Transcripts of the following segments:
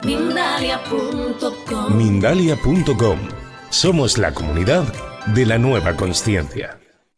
Mindalia.com. Mindalia.com. Somos la comunidad de la nueva consciencia.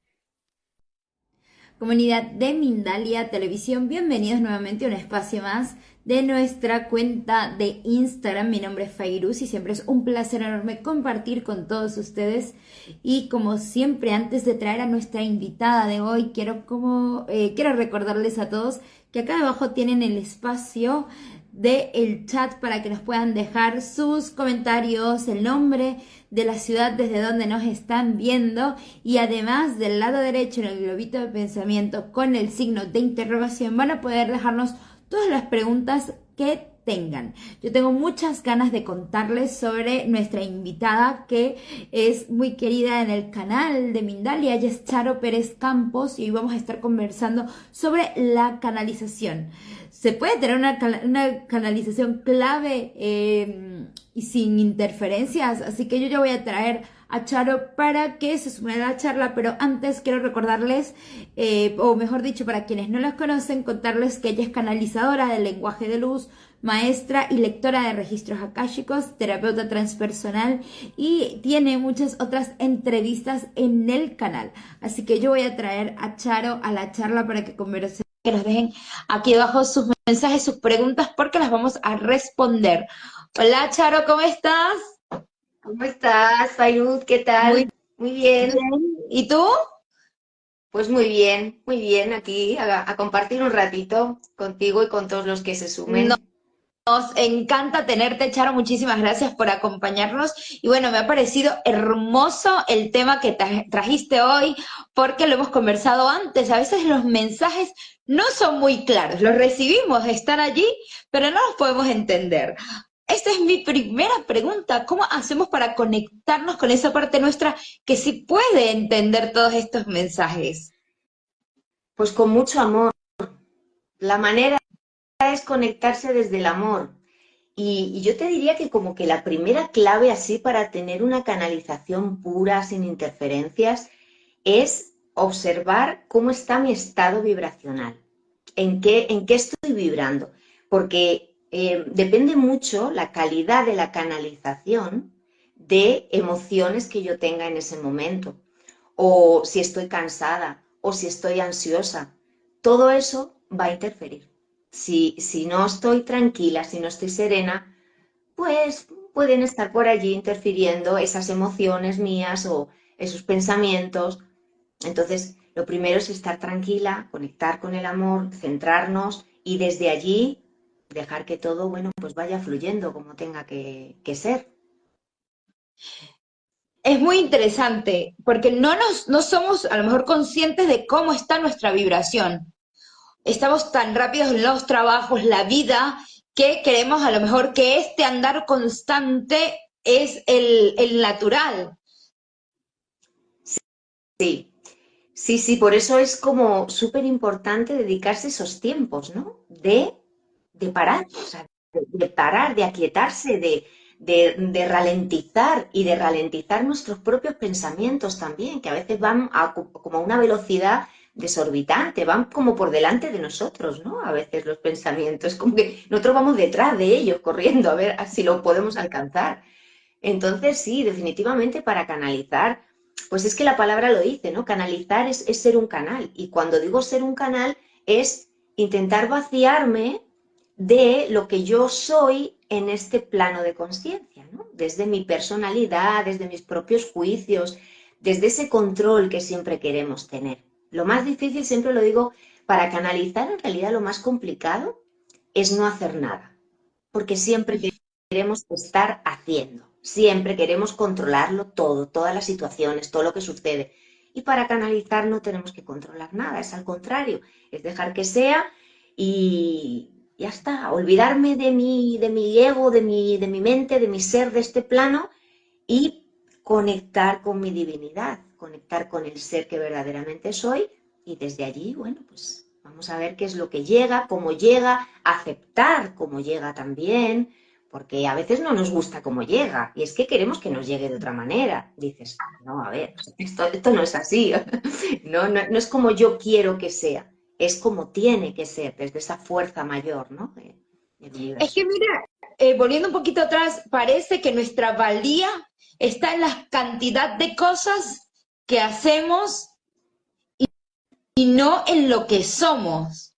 Comunidad de Mindalia Televisión, bienvenidos nuevamente a un espacio más de nuestra cuenta de Instagram. Mi nombre es Fairuz y siempre es un placer enorme compartir con todos ustedes. Y como siempre, antes de traer a nuestra invitada de hoy, quiero recordarles a todos que acá abajo tienen el espacio del chat para que nos puedan dejar sus comentarios, el nombre de la ciudad desde donde nos están viendo, y además del lado derecho en el globito de pensamiento con el signo de interrogación van a poder dejarnos todas las preguntas que tengan. Yo tengo muchas ganas de contarles sobre nuestra invitada, que es muy querida en el canal de Mindalia. Ella es Charo Pérez Campos y hoy vamos a estar conversando sobre la canalización. ¿Se puede tener una canalización clave y sin interferencias? Así que yo ya voy a traer a Charo para que se sume a la charla, pero antes quiero recordarles, o mejor dicho, para quienes no las conocen, contarles que ella es canalizadora del lenguaje de luz, maestra y lectora de registros akáshicos, terapeuta transpersonal, y tiene muchas otras entrevistas en el canal. Así que yo voy a traer a Charo a la charla para que conversemos, que nos dejen aquí abajo sus mensajes, sus preguntas, porque las vamos a responder. Hola Charo, ¿cómo estás? ¿Cómo estás, Fairuz? ¿Qué tal? Muy bien. ¿Y tú? Pues muy bien, aquí a compartir un ratito contigo y con todos los que se sumen. Nos encanta tenerte, Charo, muchísimas gracias por acompañarnos. Y bueno, me ha parecido hermoso el tema que trajiste hoy, porque lo hemos conversado antes. A veces los mensajes no son muy claros, los recibimos, están allí, pero no los podemos entender. Esta es mi primera pregunta: ¿cómo hacemos para conectarnos con esa parte nuestra que sí puede entender todos estos mensajes? Pues con mucho amor. La manera es conectarse desde el amor. Y yo te diría que como que la primera clave así para tener una canalización pura, sin interferencias, es observar cómo está mi estado vibracional, en qué estoy vibrando, porque depende mucho la calidad de la canalización de emociones que yo tenga en ese momento, o si estoy cansada, o si estoy ansiosa. Todo eso va a interferir. Si no estoy tranquila, si no estoy serena, pues pueden estar por allí interfiriendo esas emociones mías o esos pensamientos. Entonces, lo primero es estar tranquila, conectar con el amor, centrarnos y desde allí dejar que todo, bueno, pues vaya fluyendo como tenga que ser. Es muy interesante porque no somos a lo mejor conscientes de cómo está nuestra vibración. Estamos tan rápidos en los trabajos, la vida, que creemos a lo mejor que este andar constante es el natural. Sí, por eso es como súper importante dedicarse esos tiempos, ¿no? De parar, o sea, de parar, de aquietarse, de ralentizar y de ralentizar nuestros propios pensamientos también, que a veces van como a una velocidad desorbitante, van como por delante de nosotros, ¿no? A veces los pensamientos, como que nosotros vamos detrás de ellos, corriendo, a ver si lo podemos alcanzar. Entonces, sí, definitivamente para canalizar, pues es que la palabra lo dice, ¿no? Canalizar es ser un canal. Y cuando digo ser un canal es intentar vaciarme de lo que yo soy en este plano de conciencia, ¿no? Desde mi personalidad, desde mis propios juicios, desde ese control que siempre queremos tener. Lo más difícil, siempre lo digo, para canalizar, en realidad lo más complicado es no hacer nada, porque siempre queremos estar haciendo, siempre queremos controlarlo todo, todas las situaciones, todo lo que sucede. Y para canalizar no tenemos que controlar nada, es al contrario, es dejar que sea y ya está, olvidarme de mi ego, de mi mente, de mi ser, de este plano, y conectar con mi divinidad, conectar con el ser que verdaderamente soy, y desde allí, bueno, pues vamos a ver qué es lo que llega, cómo llega, aceptar cómo llega también, porque a veces no nos gusta cómo llega, y es que queremos que nos llegue de otra manera. Dices, no, a ver, esto no es así, no es como yo quiero que sea, es como tiene que ser, desde esa fuerza mayor, ¿no? Del Es universo. que mira, volviendo un poquito atrás, parece que nuestra valía está en la cantidad de cosas que hacemos y no en lo que somos.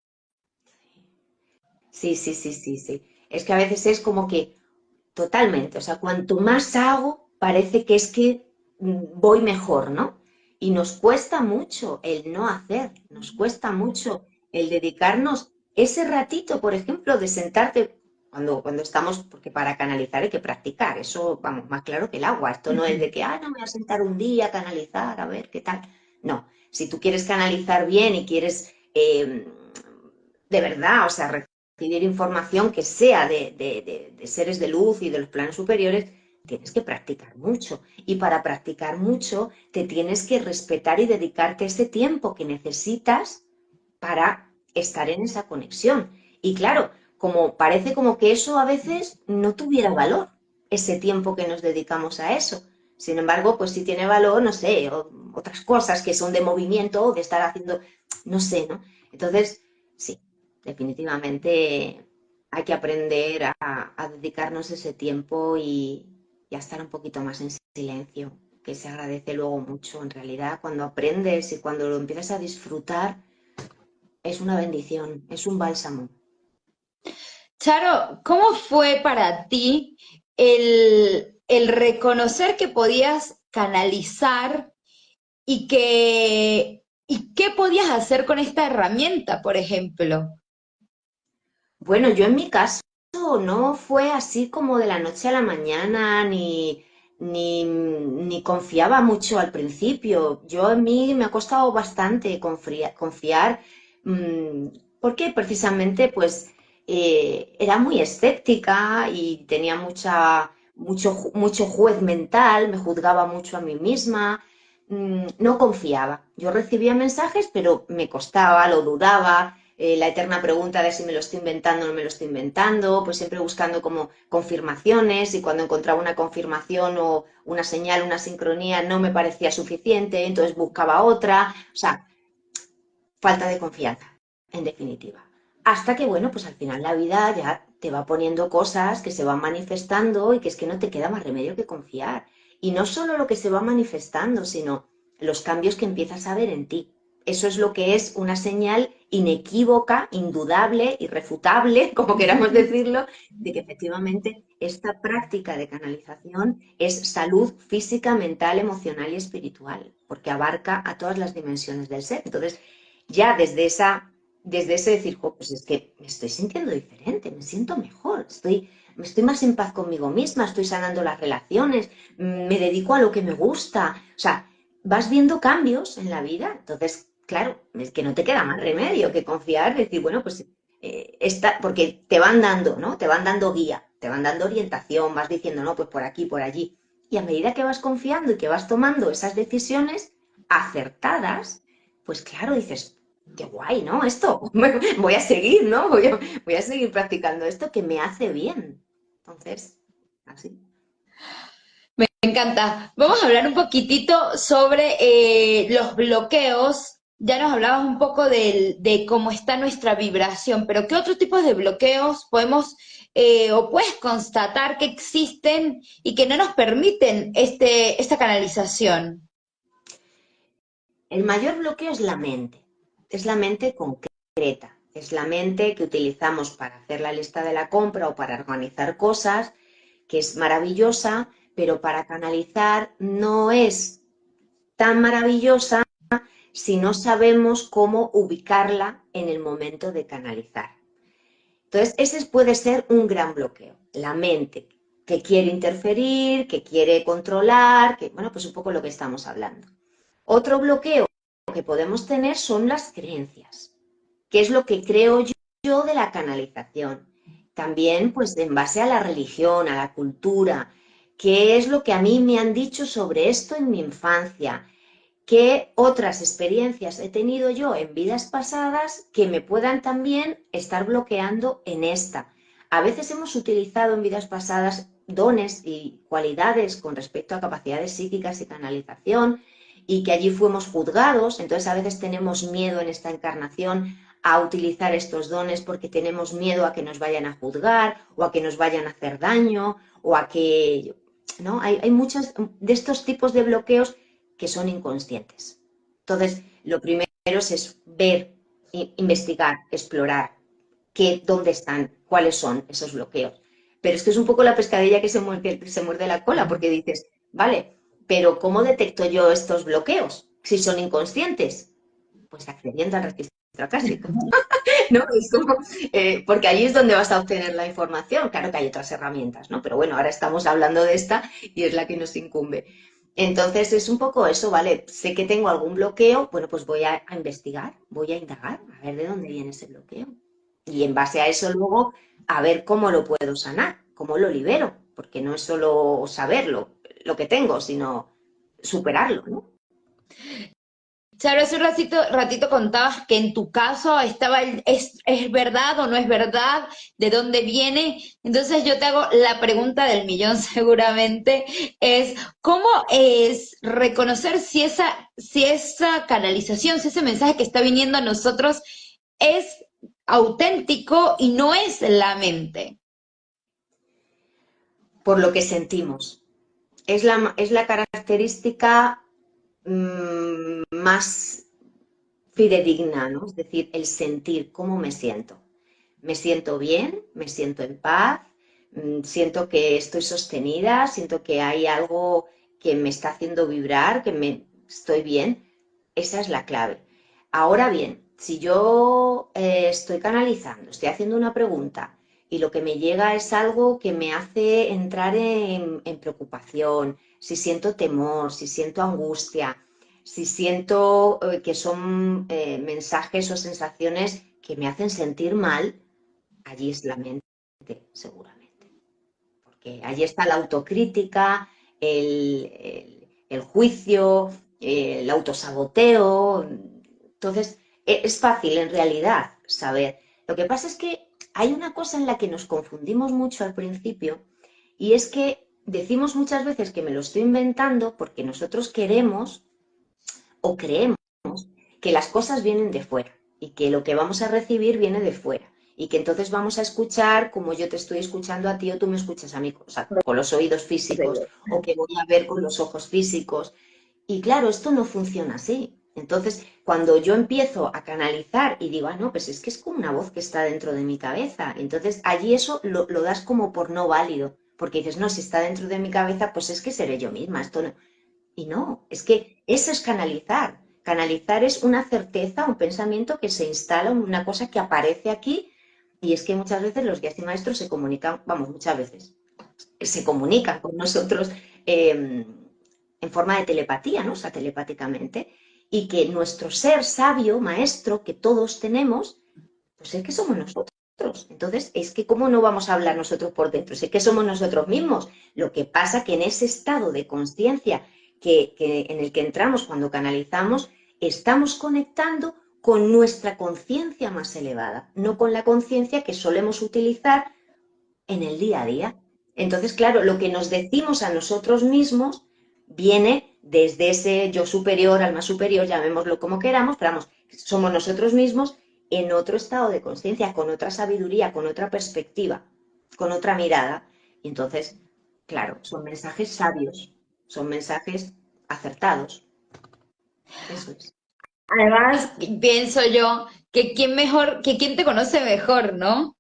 Sí, sí, sí, sí, sí. Es que a veces es como que totalmente, o sea, cuanto más hago, parece que es que voy mejor, ¿no? Y nos cuesta mucho el no hacer, nos cuesta mucho el dedicarnos ese ratito, por ejemplo, de sentarte cuando estamos, porque para canalizar hay que practicar, eso vamos, más claro que el agua, esto no es de que, no me voy a sentar un día a canalizar, a ver qué tal. No, si tú quieres canalizar bien y quieres de verdad, o sea, recibir información que sea de seres de luz y de los planos superiores, tienes que practicar mucho. Y para practicar mucho, te tienes que respetar y dedicarte ese tiempo que necesitas para estar en esa conexión. Y claro, como parece como que eso a veces no tuviera valor, ese tiempo que nos dedicamos a eso. Sin embargo, pues sí tiene valor, no sé, otras cosas que son de movimiento o de estar haciendo, no sé, ¿no? Entonces, sí, definitivamente hay que aprender a dedicarnos ese tiempo y a estar un poquito más en silencio, que se agradece luego mucho. En realidad, cuando aprendes y cuando lo empiezas a disfrutar, es una bendición, es un bálsamo. Charo, ¿cómo fue para ti el reconocer que podías canalizar y qué podías hacer con esta herramienta, por ejemplo? Bueno, yo en mi caso no fue así como de la noche a la mañana, ni confiaba mucho al principio. Yo en mí me ha costado bastante confiar, mm, porque precisamente pues era muy escéptica y tenía mucho juez mental, me juzgaba mucho a mí misma, no confiaba. Yo recibía mensajes, pero me costaba, lo dudaba, la eterna pregunta de si me lo estoy inventando o no me lo estoy inventando, pues siempre buscando como confirmaciones y cuando encontraba una confirmación o una señal, una sincronía, no me parecía suficiente, entonces buscaba otra, o sea, falta de confianza, en definitiva. Hasta que, bueno, pues al final la vida ya te va poniendo cosas que se van manifestando y que es que no te queda más remedio que confiar. Y no solo lo que se va manifestando, sino los cambios que empiezas a ver en ti. Eso es lo que es una señal inequívoca, indudable, irrefutable, como queramos decirlo, de que efectivamente esta práctica de canalización es salud física, mental, emocional y espiritual, porque abarca a todas las dimensiones del ser. Entonces, ya desde ese decir, "Jo, pues es que me estoy sintiendo diferente, me siento mejor, estoy más en paz conmigo misma, estoy sanando las relaciones, me dedico a lo que me gusta". O sea, vas viendo cambios en la vida. Entonces, claro, es que no te queda más remedio que confiar, decir, bueno, pues porque te van dando, ¿no? Te van dando guía, te van dando orientación, vas diciendo, no, pues por aquí, por allí. Y a medida que vas confiando y que vas tomando esas decisiones acertadas, pues claro, dices, qué guay, ¿no? Esto, voy a seguir, ¿no? Voy a seguir practicando esto que me hace bien. Entonces, así. Me encanta. Vamos a hablar un poquitito sobre los bloqueos. Ya nos hablabas un poco de cómo está nuestra vibración, pero ¿qué otros tipos de bloqueos podemos o puedes constatar que existen y que no nos permiten esta canalización? El mayor bloqueo es la mente concreta, es la mente que utilizamos para hacer la lista de la compra o para organizar cosas, que es maravillosa, pero para canalizar no es tan maravillosa si no sabemos cómo ubicarla en el momento de canalizar. Entonces, ese puede ser un gran bloqueo, la mente que quiere interferir, que quiere controlar, que, bueno, pues un poco lo que estamos hablando. Otro bloqueo que podemos tener son las creencias, que es lo que creo yo de la canalización. También, pues, en base a la religión, a la cultura, qué es lo que a mí me han dicho sobre esto en mi infancia, qué otras experiencias he tenido yo en vidas pasadas que me puedan también estar bloqueando en esta. A veces hemos utilizado en vidas pasadas dones y cualidades con respecto a capacidades psíquicas y canalización y que allí fuimos juzgados, entonces a veces tenemos miedo en esta encarnación a utilizar estos dones porque tenemos miedo a que nos vayan a juzgar o a que nos vayan a hacer daño o a que, ¿no? Hay muchos de estos tipos de bloqueos que son inconscientes. Entonces, lo primero es ver, investigar, explorar dónde están, cuáles son esos bloqueos. Pero esto es un poco la pescadilla que se muerde la cola, porque dices, vale, pero ¿cómo detecto yo estos bloqueos si son inconscientes? Pues accediendo al registro acástico. ¿No? Es como, porque allí es donde vas a obtener la información. Claro que hay otras herramientas, ¿no? Pero bueno, ahora estamos hablando de esta y es la que nos incumbe. Entonces es un poco eso, ¿vale? Sé que tengo algún bloqueo, bueno, pues voy a investigar, voy a indagar, a ver de dónde viene ese bloqueo. Y en base a eso luego, a ver cómo lo puedo sanar, cómo lo libero, porque no es solo saberlo, lo que tengo, sino superarlo, ¿no? Charo, hace un ratito contabas que en tu caso estaba ¿es verdad o no es verdad? ¿De dónde viene? Entonces yo te hago la pregunta del millón seguramente, es ¿cómo es reconocer si esa canalización, si ese mensaje que está viniendo a nosotros es auténtico y no es la mente? Por lo que sentimos. Es la característica más fidedigna, ¿no? Es decir, el sentir cómo me siento. Me siento bien, me siento en paz, siento que estoy sostenida, siento que hay algo que me está haciendo vibrar, estoy bien. Esa es la clave. Ahora bien, si yo estoy canalizando, estoy haciendo una pregunta y lo que me llega es algo que me hace entrar en preocupación, si siento temor, si siento angustia, si siento que son mensajes o sensaciones que me hacen sentir mal, allí es la mente, seguramente. Porque allí está la autocrítica, el juicio, el autosaboteo. Entonces, es fácil en realidad saber. Lo que pasa es que hay una cosa en la que nos confundimos mucho al principio y es que decimos muchas veces que me lo estoy inventando porque nosotros queremos o creemos que las cosas vienen de fuera y que lo que vamos a recibir viene de fuera y que entonces vamos a escuchar como yo te estoy escuchando a ti o tú me escuchas a mí, o sea, con los oídos físicos o que voy a ver con los ojos físicos. Y claro, esto no funciona así. Entonces, cuando yo empiezo a canalizar y digo, ah, no, pues es que es como una voz que está dentro de mi cabeza, entonces allí eso lo das como por no válido, porque dices, no, si está dentro de mi cabeza, pues es que seré yo misma, esto no. Y no, es que eso es canalizar. Canalizar es una certeza, un pensamiento que se instala, una cosa que aparece aquí. Y es que muchas veces los guías y maestros se comunican, vamos, muchas veces, se comunican con nosotros en forma de telepatía, ¿no? O sea, telepáticamente. Y que nuestro ser sabio, maestro, que todos tenemos, pues es que somos nosotros. Entonces, es que ¿cómo no vamos a hablar nosotros por dentro? Es que somos nosotros mismos. Lo que pasa que en ese estado de conciencia en el que entramos cuando canalizamos, estamos conectando con nuestra conciencia más elevada, no con la conciencia que solemos utilizar en el día a día. Entonces, claro, lo que nos decimos a nosotros mismos viene desde ese yo superior, alma superior, llamémoslo como queramos, pero vamos, somos nosotros mismos en otro estado de conciencia, con otra sabiduría, con otra perspectiva, con otra mirada. Y entonces, claro, son mensajes sabios, son mensajes acertados. Eso es. Además, pienso yo que quién te conoce mejor, ¿no?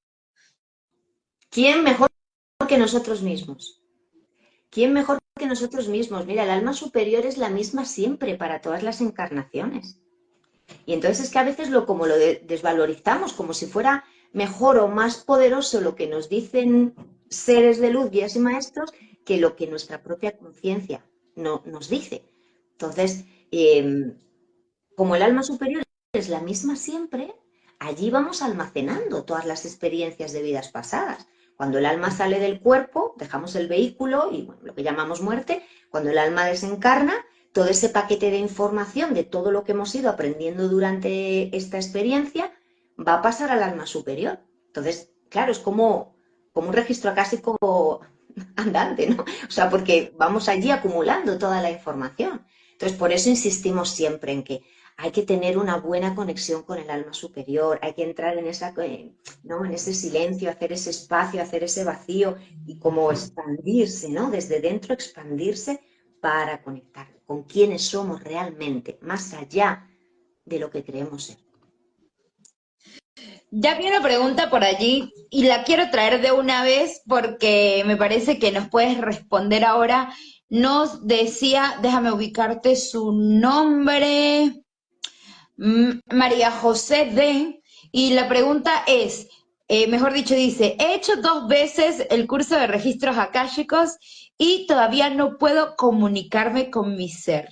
¿Quién mejor que nosotros mismos? ¿Quién mejor que nosotros mismos? Mira, el alma superior es la misma siempre para todas las encarnaciones. Y entonces es que a veces como lo desvalorizamos, como si fuera mejor o más poderoso lo que nos dicen seres de luz, guías y maestros, que lo que nuestra propia conciencia nos dice. Entonces, como el alma superior es la misma siempre, allí vamos almacenando todas las experiencias de vidas pasadas. Cuando el alma sale del cuerpo, dejamos el vehículo y bueno, lo que llamamos muerte, cuando el alma desencarna, todo ese paquete de información de todo lo que hemos ido aprendiendo durante esta experiencia va a pasar al alma superior. Entonces, claro, es como un registro acásico andante, ¿no? O sea, porque vamos allí acumulando toda la información. Entonces, por eso insistimos siempre en que hay que tener una buena conexión con el alma superior, hay que entrar en esa, ¿no? En ese silencio, hacer ese espacio, hacer ese vacío y como expandirse, ¿no? Desde dentro expandirse para conectar con quienes somos realmente, más allá de lo que creemos ser. Ya vi una pregunta por allí y la quiero traer de una vez porque me parece que nos puedes responder ahora. Nos decía, déjame ubicarte su nombre, María José D. Y la pregunta es, mejor dicho, dice, he hecho 2 veces el curso de registros akáshicos y todavía no puedo comunicarme con mi ser.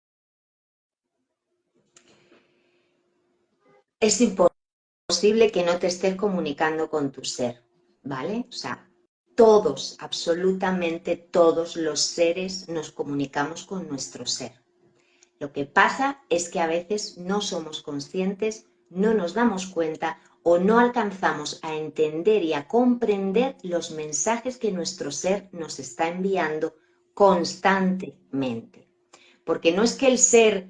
Es imposible que no te estés comunicando con tu ser, ¿vale? O sea, todos, absolutamente todos los seres nos comunicamos con nuestro ser. Lo que pasa es que a veces no somos conscientes, no nos damos cuenta o no alcanzamos a entender y a comprender los mensajes que nuestro ser nos está enviando constantemente. Porque no es que el ser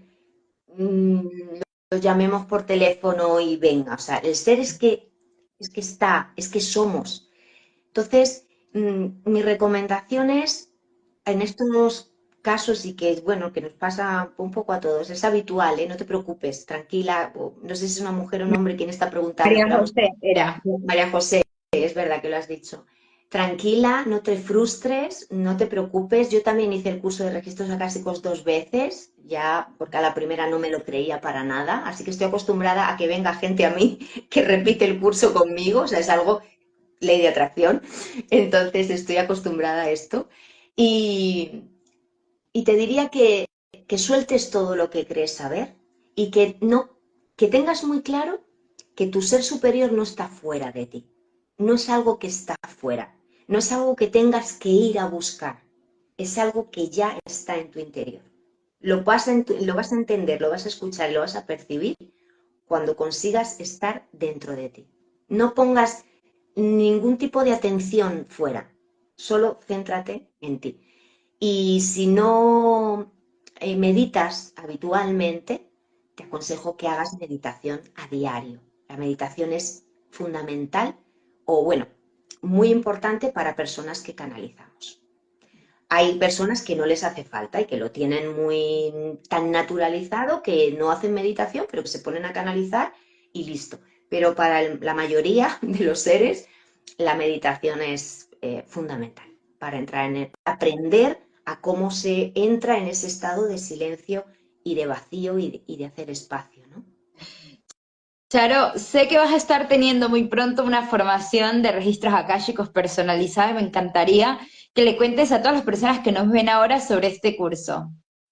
lo llamemos por teléfono y venga, o sea, el ser es que está, es que somos. Entonces, mi recomendación es, en estos casos y que, bueno, que nos pasa un poco a todos, es habitual, ¿eh? No te preocupes, tranquila, no sé si es una mujer o un hombre quien está preguntando, María pero vamos, José era. María José, es verdad que lo has dicho. Tranquila, no te frustres, no te preocupes. Yo también hice el curso de registros acásicos 2 veces, ya porque a la primera no me lo creía para nada, así que estoy acostumbrada a que venga gente a mí que repite el curso conmigo, o sea, es algo, ley de atracción, entonces estoy acostumbrada a esto. Y, y te diría que sueltes todo lo que crees saber y que no, que tengas muy claro que tu ser superior no está fuera de ti, no es algo que está fuera, no es algo que tengas que ir a buscar, es algo que ya está en tu interior. Lo vas a entender, lo vas a escuchar y lo vas a percibir cuando consigas estar dentro de ti. No pongas ningún tipo de atención fuera, solo céntrate en ti. Y si no meditas habitualmente, te aconsejo que hagas meditación a diario. La meditación es fundamental o, bueno, muy importante para personas que canalizamos. Hay personas que no les hace falta y que lo tienen muy tan naturalizado que no hacen meditación, pero que se ponen a canalizar y listo. Pero para la mayoría de los seres, la meditación es fundamental para entrar aprender a cómo se entra en ese estado de silencio y de vacío y de hacer espacio, ¿no? Charo, sé que vas a estar teniendo muy pronto una formación de registros akáshicos personalizada y me encantaría que le cuentes a todas las personas que nos ven ahora sobre este curso.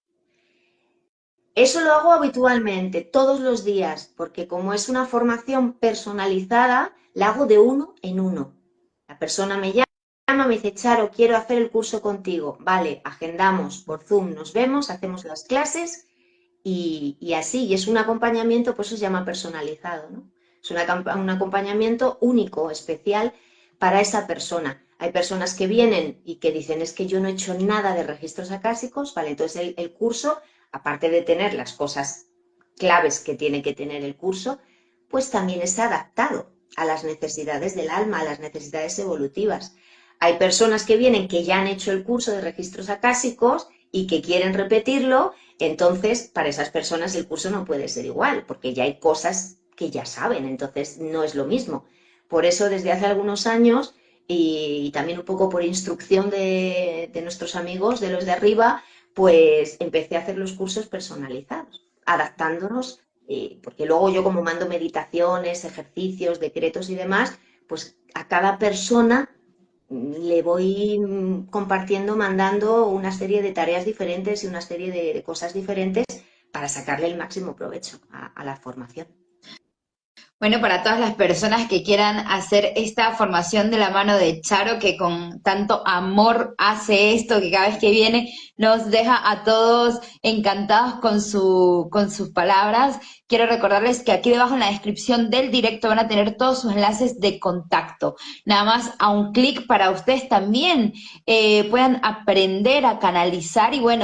Eso lo hago habitualmente, todos los días, porque como es una formación personalizada, la hago de uno en uno. La persona me llama, me dice, Charo, quiero hacer el curso contigo. Vale, agendamos por Zoom, nos vemos, hacemos las clases y así. Y es un acompañamiento, pues eso se llama personalizado, ¿no? Es un acompañamiento único, especial para esa persona. Hay personas que vienen y que dicen, es que yo no he hecho nada de registros acásicos, vale, entonces el curso, aparte de tener las cosas claves que tiene que tener el curso, pues también está adaptado a las necesidades del alma, a las necesidades evolutivas. Hay personas que vienen que ya han hecho el curso de registros acásicos y que quieren repetirlo, entonces para esas personas el curso no puede ser igual, porque ya hay cosas que ya saben, entonces no es lo mismo. Por eso desde hace algunos años y también un poco por instrucción de nuestros amigos, de los de arriba, pues empecé a hacer los cursos personalizados, adaptándonos, porque luego yo como mando meditaciones, ejercicios, decretos y demás, pues a cada persona le voy compartiendo, mandando una serie de tareas diferentes y una serie de cosas diferentes para sacarle el máximo provecho a la formación. Bueno, para todas las personas que quieran hacer esta formación de la mano de Charo, que con tanto amor hace esto, que cada vez que viene nos deja a todos encantados con sus palabras, quiero recordarles que aquí debajo en la descripción del directo van a tener todos sus enlaces de contacto. Nada más a un clic para ustedes también puedan aprender a canalizar y bueno,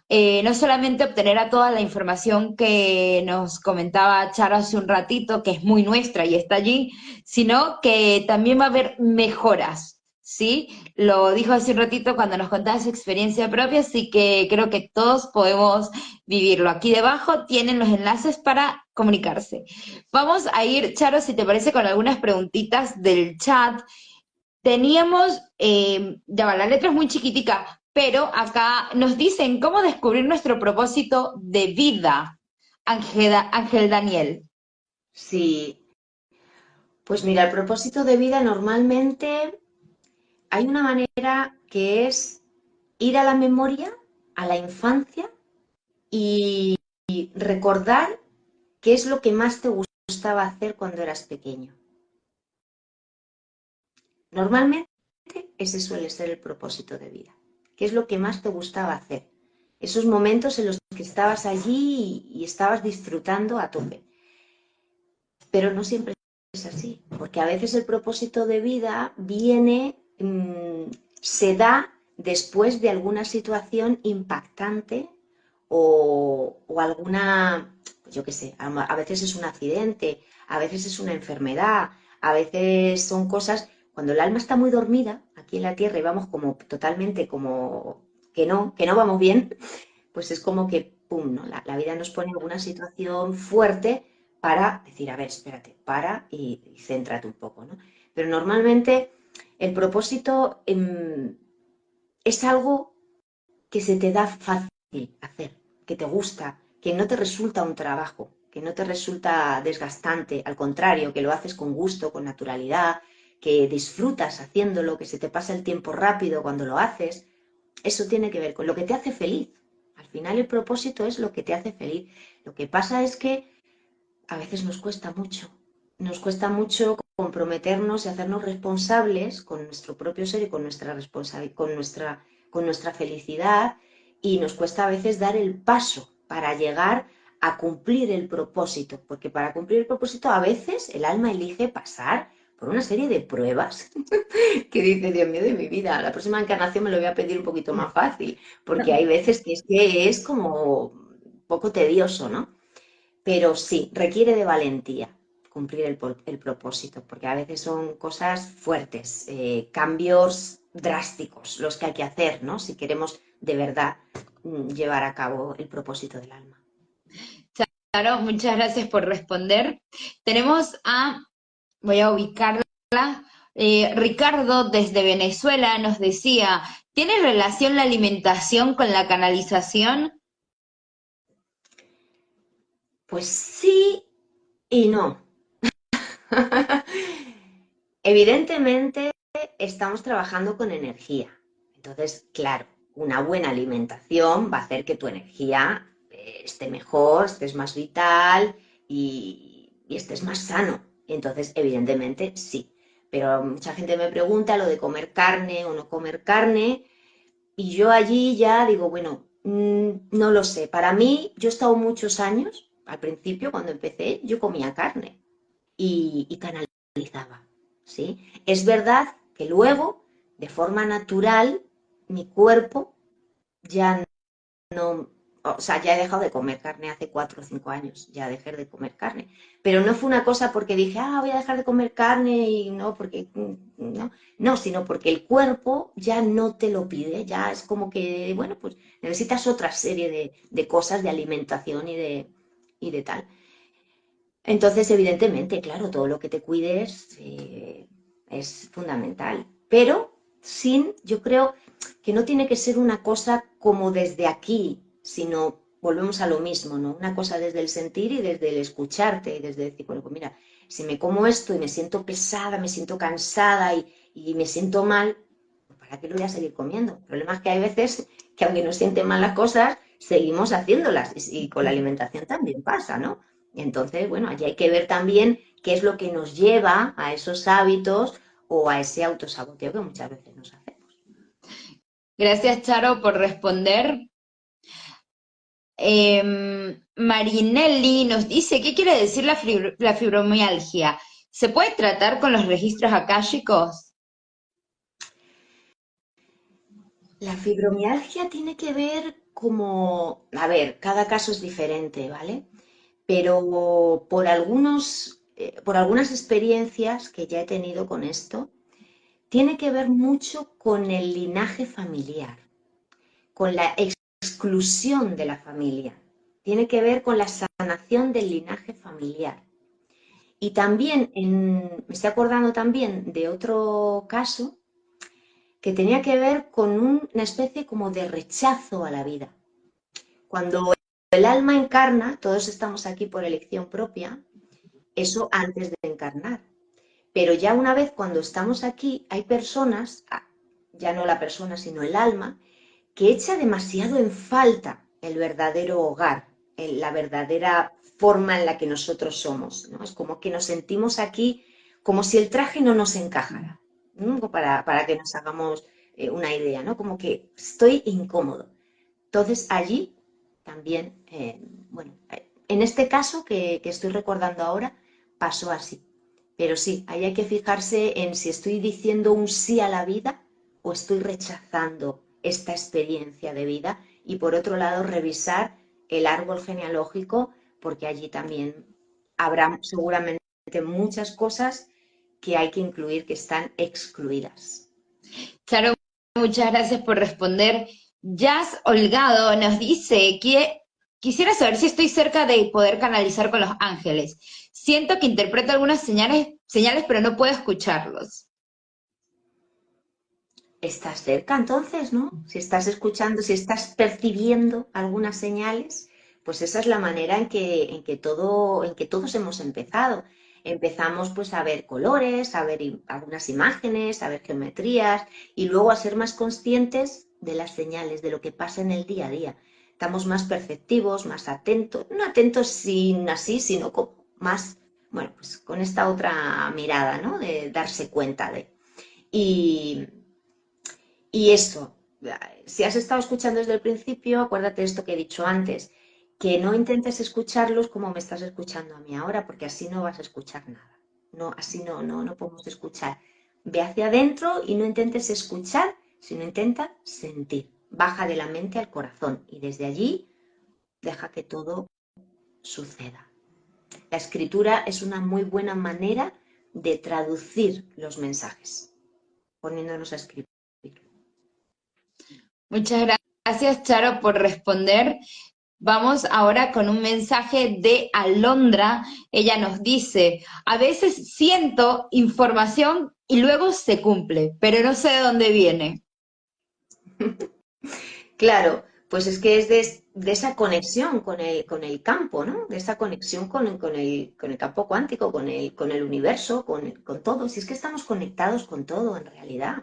no solamente obtener a toda la información que nos comentaba Charo hace un ratito, que es muy nuestra y está allí, sino que también va a haber mejoras, ¿sí? Lo dijo hace un ratito cuando nos contaba su experiencia propia, así que creo que todos podemos vivirlo. Aquí debajo tienen los enlaces para comunicarse. Vamos a ir, Charo, si te parece, con algunas preguntitas del chat. Teníamos, ya va, la letra es muy chiquitica, pero acá nos dicen cómo descubrir nuestro propósito de vida, Ángel Daniel. Sí, pues mira, el propósito de vida normalmente hay una manera que es ir a la memoria, a la infancia y recordar qué es lo que más te gustaba hacer cuando eras pequeño. Normalmente ese suele ser el propósito de vida. ¿Qué es lo que más te gustaba hacer? Esos momentos en los que estabas allí y estabas disfrutando a tope. Pero no siempre es así, porque a veces el propósito de vida viene, se da después de alguna situación impactante o alguna, pues yo qué sé, a veces es un accidente, a veces es una enfermedad, a veces son cosas, cuando el alma está muy dormida aquí en la tierra y vamos como totalmente como que no vamos bien, pues es como que, pum, ¿no? La vida nos pone alguna situación fuerte para decir, a ver, espérate, para y céntrate un poco, ¿no? Pero normalmente el propósito es algo que se te da fácil hacer, que te gusta, que no te resulta un trabajo, que no te resulta desgastante, al contrario, que lo haces con gusto, con naturalidad, que disfrutas haciéndolo, que se te pasa el tiempo rápido cuando lo haces. Eso tiene que ver con lo que te hace feliz. Al final el propósito es lo que te hace feliz. Lo que pasa es que a veces nos cuesta mucho comprometernos y hacernos responsables con nuestro propio ser y con con nuestra felicidad y nos cuesta a veces dar el paso para llegar a cumplir el propósito, porque para cumplir el propósito a veces el alma elige pasar por una serie de pruebas que dice, Dios mío de mi vida, la próxima encarnación me lo voy a pedir un poquito más fácil, porque hay veces que es como un poco tedioso, ¿no? Pero sí, requiere de valentía cumplir el propósito, porque a veces son cosas fuertes, cambios drásticos los que hay que hacer, ¿no? Si queremos de verdad llevar a cabo el propósito del alma. Charo, muchas gracias por responder. Tenemos a, voy a ubicarla, Ricardo desde Venezuela nos decía, ¿tiene relación la alimentación con la canalización? Pues sí y no. Evidentemente estamos trabajando con energía. Entonces, claro, una buena alimentación va a hacer que tu energía esté mejor, estés más vital y estés más sano. Entonces, evidentemente, sí. Pero mucha gente me pregunta lo de comer carne o no comer carne y yo allí ya digo, bueno, no lo sé. Para mí, yo he estado muchos años, al principio, cuando empecé, yo comía carne y canalizaba, ¿sí? Es verdad que luego, de forma natural, mi cuerpo ya no, o sea, ya he dejado de comer carne hace 4 o 5 años, ya dejé de comer carne. Pero no fue una cosa porque dije, voy a dejar de comer carne y no, porque no, sino porque el cuerpo ya no te lo pide, ya es como que, bueno, pues necesitas otra serie de cosas de alimentación y de tal. Entonces, evidentemente, claro, todo lo que te cuides es fundamental, pero yo creo que no tiene que ser una cosa como desde aquí, sino volvemos a lo mismo, ¿no? Una cosa desde el sentir y desde el escucharte y desde decir, bueno, pues mira, si me como esto y me siento pesada, me siento cansada y me siento mal, pues ¿para qué lo voy a seguir comiendo? El problema es que hay veces que aunque nos sienten mal las cosas, seguimos haciéndolas y con la alimentación también pasa, ¿no? Entonces, bueno, allí hay que ver también qué es lo que nos lleva a esos hábitos o a ese autosaboteo que muchas veces nos hacemos. Gracias, Charo, por responder. Marinelli nos dice, ¿qué quiere decir la fibromialgia? ¿Se puede tratar con los registros akáshicos? La fibromialgia tiene que ver como, a ver, cada caso es diferente, ¿vale? Pero por algunas experiencias que ya he tenido con esto, tiene que ver mucho con el linaje familiar, con la exclusión de la familia, tiene que ver con la sanación del linaje familiar. Y también, me estoy acordando también de otro caso que tenía que ver con una especie como de rechazo a la vida. Cuando el alma encarna, todos estamos aquí por elección propia, eso antes de encarnar. Pero ya una vez cuando estamos aquí, hay personas, ya no la persona, sino el alma, que echa demasiado en falta el verdadero hogar, la verdadera forma en la que nosotros somos, ¿no? Es como que nos sentimos aquí como si el traje no nos encajara, ¿no? Para que nos hagamos una idea, ¿no? Como que estoy incómodo. Entonces allí también, bueno, en este caso que estoy recordando ahora, pasó así. Pero sí, ahí hay que fijarse en si estoy diciendo un sí a la vida o estoy rechazando esta experiencia de vida. Y por otro lado, revisar el árbol genealógico, porque allí también habrá seguramente muchas cosas que hay que incluir que están excluidas. Charo, muchas gracias por responder. Jazz Holgado nos dice que quisiera saber si estoy cerca de poder canalizar con los ángeles. Siento que interpreto algunas señales, pero no puedo escucharlos. Estás cerca entonces, ¿no? Si estás escuchando, si estás percibiendo algunas señales, pues esa es la manera en que todos hemos empezado. Empezamos pues a ver colores, a ver algunas imágenes, a ver geometrías y luego a ser más conscientes de las señales, de lo que pasa en el día a día. Estamos más perceptivos, más atentos, no atentos sin así, sino como más, bueno, pues con esta otra mirada, ¿no? De darse cuenta de. Y, y eso, si has estado escuchando desde el principio, acuérdate de esto que he dicho antes, que no intentes escucharlos como me estás escuchando a mí ahora, porque así no vas a escuchar nada. No, así no podemos escuchar. Ve hacia adentro y no intentes escuchar, sino intenta sentir. Baja de la mente al corazón y desde allí deja que todo suceda. La escritura es una muy buena manera de traducir los mensajes, poniéndonos a escribir. Muchas gracias, Charo, por responder. Vamos ahora con un mensaje de Alondra. Ella nos dice, a veces siento información y luego se cumple, pero no sé de dónde viene. Claro, pues es que es de esa conexión con el campo, ¿no? De esa conexión con el campo cuántico, con el universo, con todo. Si es que estamos conectados con todo en realidad.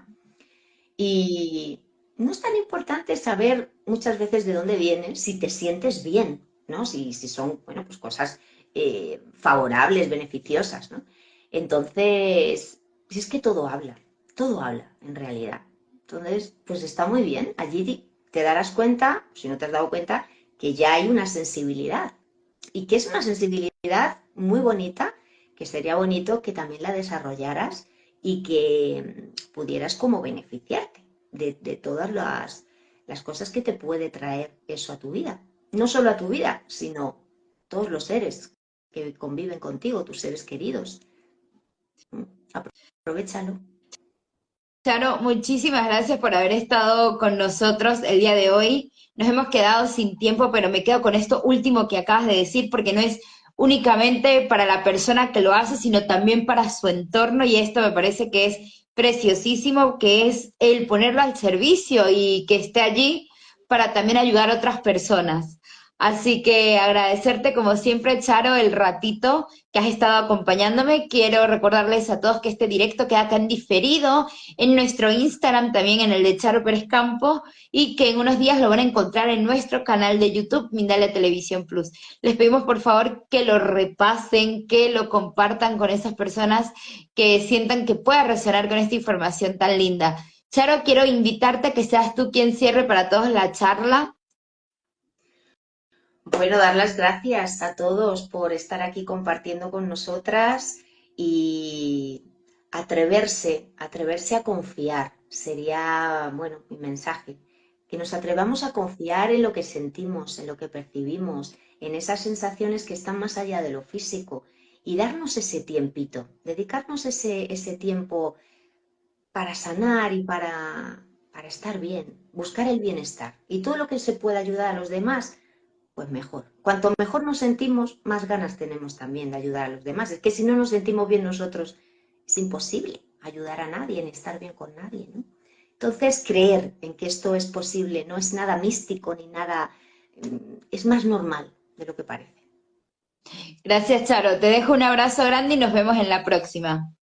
Y no es tan importante saber muchas veces de dónde viene si te sientes bien, ¿no? Si son, bueno, pues cosas favorables, beneficiosas, ¿no? Entonces, si es que todo habla en realidad. Entonces, pues está muy bien. Allí te darás cuenta, si no te has dado cuenta, que ya hay una sensibilidad. Y que es una sensibilidad muy bonita, que sería bonito que también la desarrollaras y que pudieras como beneficiarte de todas las cosas que te puede traer eso a tu vida. No solo a tu vida, sino todos los seres que conviven contigo, tus seres queridos. Aprovechalo. Charo, muchísimas gracias por haber estado con nosotros el día de hoy. Nos hemos quedado sin tiempo, pero me quedo con esto último que acabas de decir, porque no es únicamente para la persona que lo hace, sino también para su entorno, y esto me parece que es preciosísimo, que es el ponerlo al servicio y que esté allí para también ayudar a otras personas. Así que agradecerte como siempre, Charo, el ratito que has estado acompañándome. Quiero recordarles a todos que este directo queda acá en diferido en nuestro Instagram, también en el de Charo Pérez Campos, y que en unos días lo van a encontrar en nuestro canal de YouTube, Mindalia Televisión Plus. Les pedimos por favor que lo repasen, que lo compartan con esas personas que sientan que pueda resonar con esta información tan linda. Charo, quiero invitarte a que seas tú quien cierre para todos la charla. Bueno, dar las gracias a todos por estar aquí compartiendo con nosotras y atreverse a confiar. Sería, bueno, mi mensaje, que nos atrevamos a confiar en lo que sentimos, en lo que percibimos, en esas sensaciones que están más allá de lo físico y darnos ese tiempito, dedicarnos ese tiempo para sanar y para estar bien, buscar el bienestar. Y todo lo que se pueda ayudar a los demás, pues mejor. Cuanto mejor nos sentimos, más ganas tenemos también de ayudar a los demás. Es que si no nos sentimos bien nosotros, es imposible ayudar a nadie, ni estar bien con nadie, ¿no? Entonces, creer en que esto es posible no es nada místico ni nada, es más normal de lo que parece. Gracias, Charo. Te dejo un abrazo grande y nos vemos en la próxima.